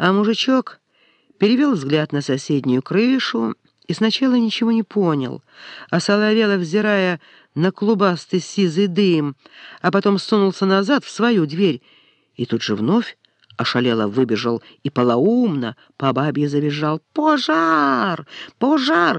А мужичок перевел взгляд на соседнюю крышу и сначала ничего не понял, осоловело взирая на клубастый сизый дым, а потом сунулся назад в свою дверь и тут же вновь ошалело выбежал и полоумно по бабье завизжал: «Пожар! Пожар!»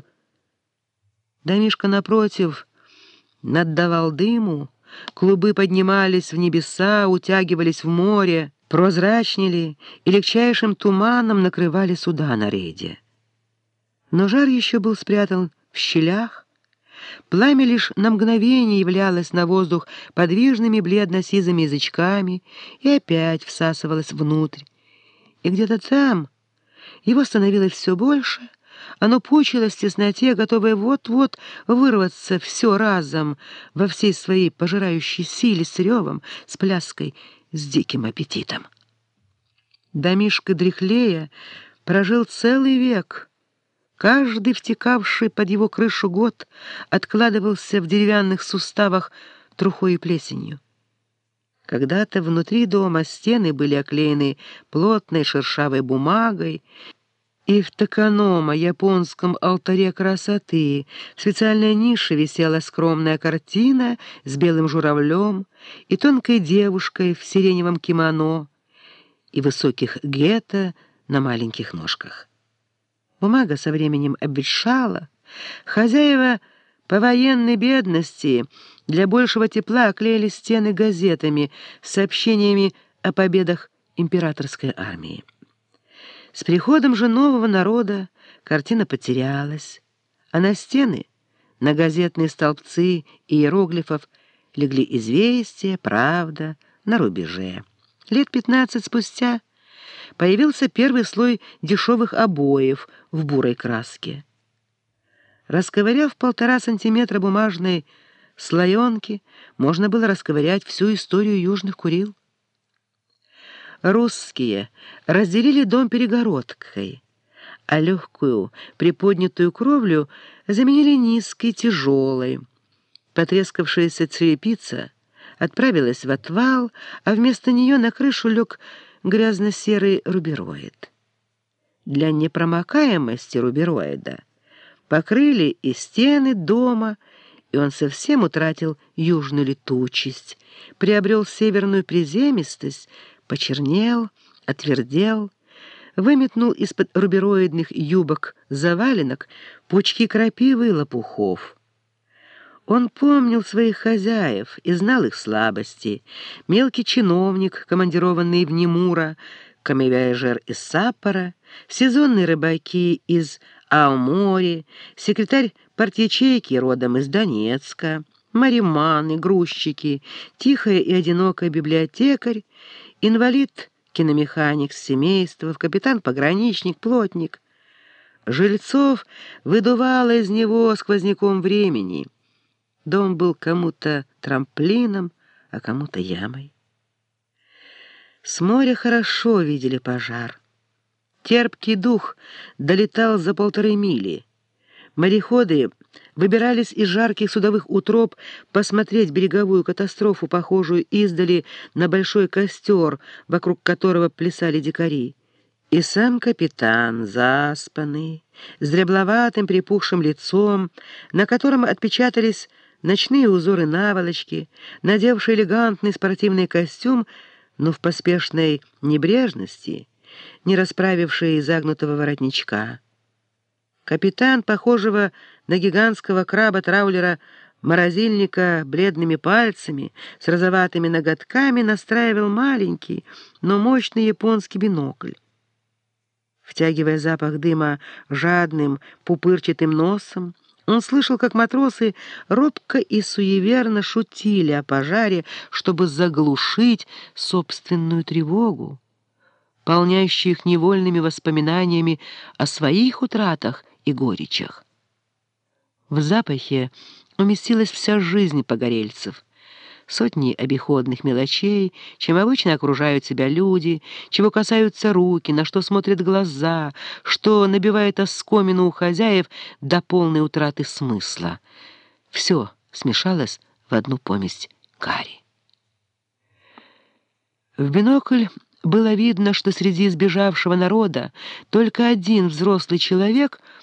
Домишко напротив наддавал дыму, клубы поднимались в небеса, утягивались в море, прозрачнели и легчайшим туманом накрывали суда на рейде. Но жар еще был спрятан в щелях, пламя лишь на мгновение являлось на воздух подвижными бледно-сизыми язычками и опять всасывалось внутрь. И где-то там его становилось все больше, оно пучилось в тесноте, готовое вот-вот вырваться все разом во всей своей пожирающей силе с ревом, с пляской, с диким аппетитом. Домишко дряхлея прожил целый век. Каждый втекавший под его крышу год откладывался в деревянных суставах трухой и плесенью. Когда-то внутри дома стены были оклеены плотной шершавой бумагой, и в токанома, японском алтаре красоты, в специальной нише висела скромная картина с белым журавлем и тонкой девушкой в сиреневом кимоно и высоких гетто на маленьких ножках. Бумага со временем обветшала, хозяева по военной бедности для большего тепла оклеили стены газетами с сообщениями о победах императорской армии. С приходом же нового народа картина потерялась, а на стены, на газетные столбцы иероглифов легли известия, правда, на рубеже. Лет 15 спустя появился первый слой дешевых обоев в бурой краске. Расковыряв 1,5 сантиметра бумажной слоенки, можно было расковырять всю историю Южных Курил. Русские разделили дом перегородкой, а легкую приподнятую кровлю заменили низкой, тяжелой. Потрескавшаяся черепица отправилась в отвал, а вместо нее на крышу лег грязно-серый рубероид. Для непромокаемости рубероида покрыли и стены дома, и он совсем утратил южную летучесть, приобрел северную приземистость, почернел, отвердел, выметнул из-под рубероидных юбок заваленок пучки крапивы и лопухов. Он помнил своих хозяев и знал их слабости. Мелкий чиновник, командированный в Немура, камевяжер из Саппора, сезонные рыбаки из Аомори, секретарь партячейки родом из Донецка, мариманы, грузчики, тихая и одинокая библиотекарь, инвалид, киномеханик с семейства, капитан-пограничник, плотник. Жильцов выдувало из него сквозняком времени. Дом был кому-то трамплином, а кому-то ямой. С моря хорошо видели пожар. Терпкий дух долетал за 1,5 мили. Мореходы выбирались из жарких судовых утроб посмотреть береговую катастрофу, похожую издали на большой костер, вокруг которого плясали дикари. И сам капитан, заспанный, с дрябловатым припухшим лицом, на котором отпечатались ночные узоры наволочки, надевший элегантный спортивный костюм, но в поспешной небрежности, не расправивший загнутого воротничка. Капитан, похожего на гигантского краба-траулера морозильника бледными пальцами, с розоватыми ноготками, настраивал маленький, но мощный японский бинокль. Втягивая запах дыма жадным, пупырчатым носом, он слышал, как матросы робко и суеверно шутили о пожаре, чтобы заглушить собственную тревогу, полняющую их невольными воспоминаниями о своих утратах и горечах. В запахе уместилась вся жизнь погорельцев, сотни обиходных мелочей, чем обычно окружают себя люди, чего касаются руки, на что смотрят глаза, что набивает оскомину у хозяев до полной утраты смысла. Все смешалось в одну помесь кари. В бинокль Было видно, что среди сбежавшего народа только один взрослый человек